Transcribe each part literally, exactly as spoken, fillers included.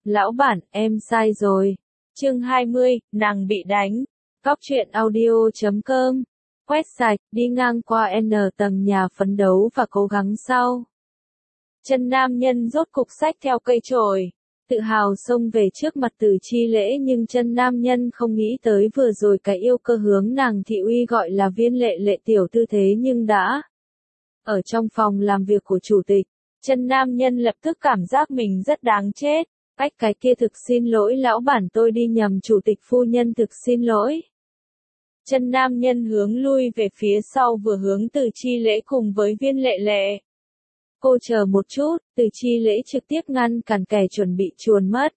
Lão bản, em sai rồi. Chương hai mươi, nàng bị đánh. Cóc truyện audio chấm com. Quét sạch, đi ngang qua N tầng nhà phấn đấu và cố gắng sau. Chân nam nhân rốt cục xách theo cây chổi, tự hào xông về trước mặt Từ Chi Lễ, nhưng chân nam nhân không nghĩ tới vừa rồi cái yêu cơ hướng nàng thị uy gọi là Viên Lệ Lệ tiểu thư thế nhưng đã ở trong phòng làm việc của chủ tịch. Chân nam nhân lập tức cảm giác mình rất đáng chết. Ách, cái kia thực xin lỗi lão bản, tôi đi nhầm, chủ tịch phu nhân thực xin lỗi. Chân nam nhân hướng lui về phía sau, vừa hướng Từ Chi Lễ cùng với Viên Lệ Lệ. Cô chờ một chút, Từ Chi Lễ trực tiếp ngăn cản kẻ chuẩn bị chuồn mất.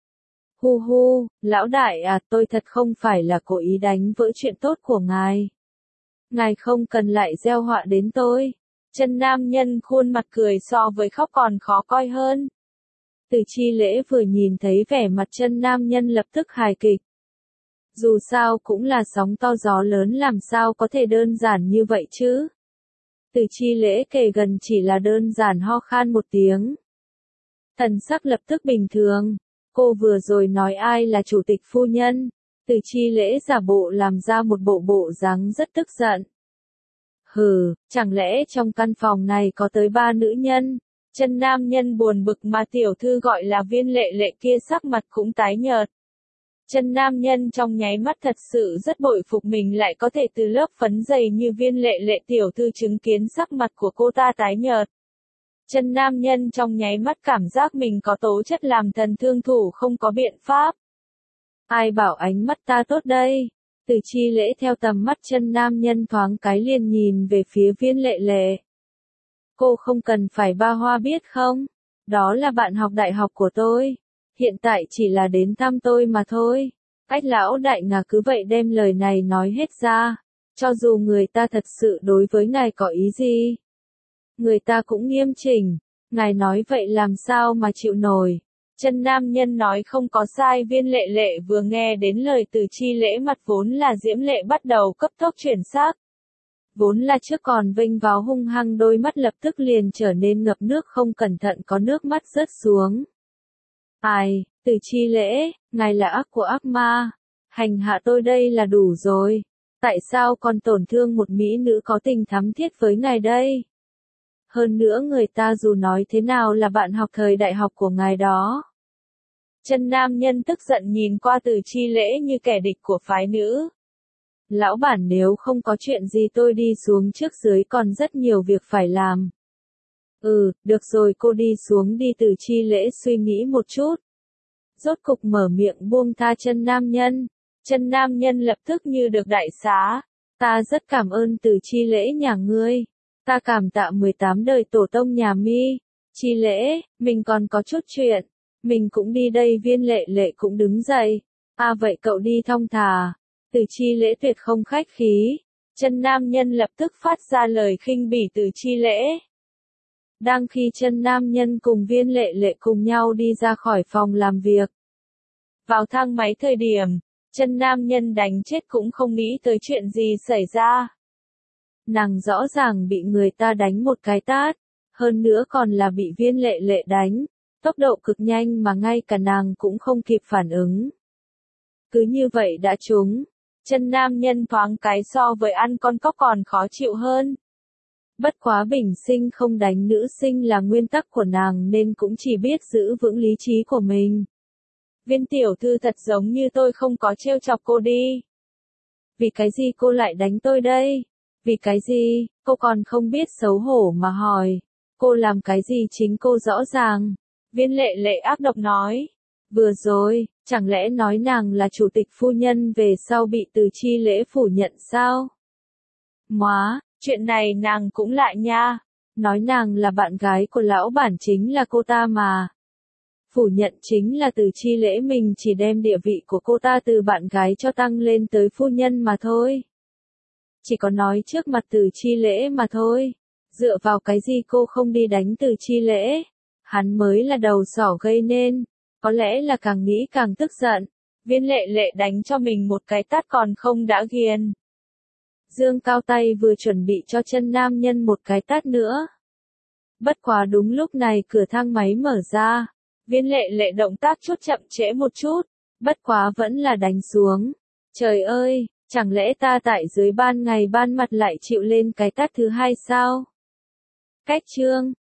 Hu hu, lão đại à, tôi thật không phải là cố ý đánh vỡ chuyện tốt của ngài. Ngài không cần lại gieo họa đến tôi. Chân nam nhân khuôn mặt cười so với khóc còn khó coi hơn. Từ Chi Lễ vừa nhìn thấy vẻ mặt chân nam nhân lập tức hài kịch. Dù sao cũng là sóng to gió lớn, làm sao có thể đơn giản như vậy chứ. Từ Chi Lễ kề gần chỉ là đơn giản ho khan một tiếng. Thần sắc lập tức bình thường. Cô vừa rồi nói ai là chủ tịch phu nhân. Từ Chi Lễ giả bộ làm ra một bộ bộ dáng rất tức giận. Hừ, chẳng lẽ trong căn phòng này có tới ba nữ nhân? Chân nam nhân buồn bực mà tiểu thư gọi là Viên Lệ Lệ kia sắc mặt cũng tái nhợt. Chân nam nhân trong nháy mắt thật sự rất bội phục mình lại có thể từ lớp phấn dày như Viên Lệ Lệ tiểu thư chứng kiến sắc mặt của cô ta tái nhợt. Chân nam nhân trong nháy mắt cảm giác mình có tố chất làm thần thương thủ, không có biện pháp. Ai bảo ánh mắt ta tốt đây? Từ Chi Lễ theo tầm mắt chân nam nhân thoáng cái liền nhìn về phía Viên Lệ Lệ. Cô không cần phải ba hoa biết không? Đó là bạn học đại học của tôi. Hiện tại chỉ là đến thăm tôi mà thôi. Cách lão đại ngà cứ vậy đem lời này nói hết ra. Cho dù người ta thật sự đối với ngài có ý gì, người ta cũng nghiêm chỉnh. Ngài nói vậy làm sao mà chịu nổi. Chân nam nhân nói không có sai. Viên Lệ Lệ vừa nghe đến lời Từ Chi Lễ, mặt vốn là diễm lệ bắt đầu cấp tốc chuyển sắc. Vốn là trước còn vênh váo hung hăng, đôi mắt lập tức liền trở nên ngập nước, không cẩn thận có nước mắt rớt xuống. Ai, Từ Chi Lễ, ngài là ác của ác ma. Hành hạ tôi đây là đủ rồi. Tại sao còn tổn thương một mỹ nữ có tình thắm thiết với ngài đây? Hơn nữa người ta dù nói thế nào là bạn học thời đại học của ngài đó. Chân nam nhân tức giận nhìn qua Từ Chi Lễ như kẻ địch của phái nữ. Lão bản, nếu không có chuyện gì tôi đi xuống trước, dưới còn rất nhiều việc phải làm. Ừ, được rồi, cô đi xuống đi. Từ Chi Lễ suy nghĩ một chút. Rốt cục mở miệng buông tha chân nam nhân. Chân nam nhân lập tức như được đại xá. Ta rất cảm ơn Từ Chi Lễ nhà ngươi. Ta cảm tạ mười tám đời tổ tông nhà mi. Chi Lễ, mình còn có chút chuyện. Mình cũng đi đây. Viên Lệ Lệ cũng đứng dậy. À vậy cậu đi thong thả. Từ Chi Lễ tuyệt không khách khí. Chân nam nhân lập tức phát ra lời khinh bỉ Từ Chi Lễ. Đang khi chân nam nhân cùng Viên Lệ Lệ cùng nhau đi ra khỏi phòng làm việc, vào thang máy thời điểm, chân nam nhân đánh chết cũng không nghĩ tới chuyện gì xảy ra. Nàng rõ ràng bị người ta đánh một cái tát, hơn nữa còn là bị Viên Lệ Lệ đánh, tốc độ cực nhanh mà ngay cả nàng cũng không kịp phản ứng. Cứ như vậy đã trúng. Chân nam nhân thoáng cái so với ăn con cóc còn khó chịu hơn. Bất quá bình sinh không đánh nữ sinh là nguyên tắc của nàng, nên cũng chỉ biết giữ vững lý trí của mình. Viên tiểu thư thật giống như tôi không có trêu chọc cô đi. Vì cái gì cô lại đánh tôi đây? Vì cái gì? Cô còn không biết xấu hổ mà hỏi. Cô làm cái gì chính cô rõ ràng. Viên Lệ Lệ ác độc nói. Vừa rồi, chẳng lẽ nói nàng là chủ tịch phu nhân về sau bị Từ Chi Lễ phủ nhận sao? Móa, chuyện này nàng cũng lạ nha. Nói nàng là bạn gái của lão bản chính là cô ta mà. Phủ nhận chính là Từ Chi Lễ mình chỉ đem địa vị của cô ta từ bạn gái cho tăng lên tới phu nhân mà thôi. Chỉ có nói trước mặt Từ Chi Lễ mà thôi. Dựa vào cái gì cô không đi đánh Từ Chi Lễ? Hắn mới là đầu sỏ gây nên. Có lẽ là càng nghĩ càng tức giận. Viên Lệ Lệ đánh cho mình một cái tát còn không đã ghiền. Dương cao tay vừa chuẩn bị cho chân nam nhân một cái tát nữa. Bất quá đúng lúc này cửa thang máy mở ra. Viên lệ lệ động tác chút chậm trễ một chút, bất quá vẫn là đánh xuống. Trời ơi, chẳng lẽ ta tại dưới ban ngày ban mặt lại chịu lên cái tát thứ hai sao? Cách chương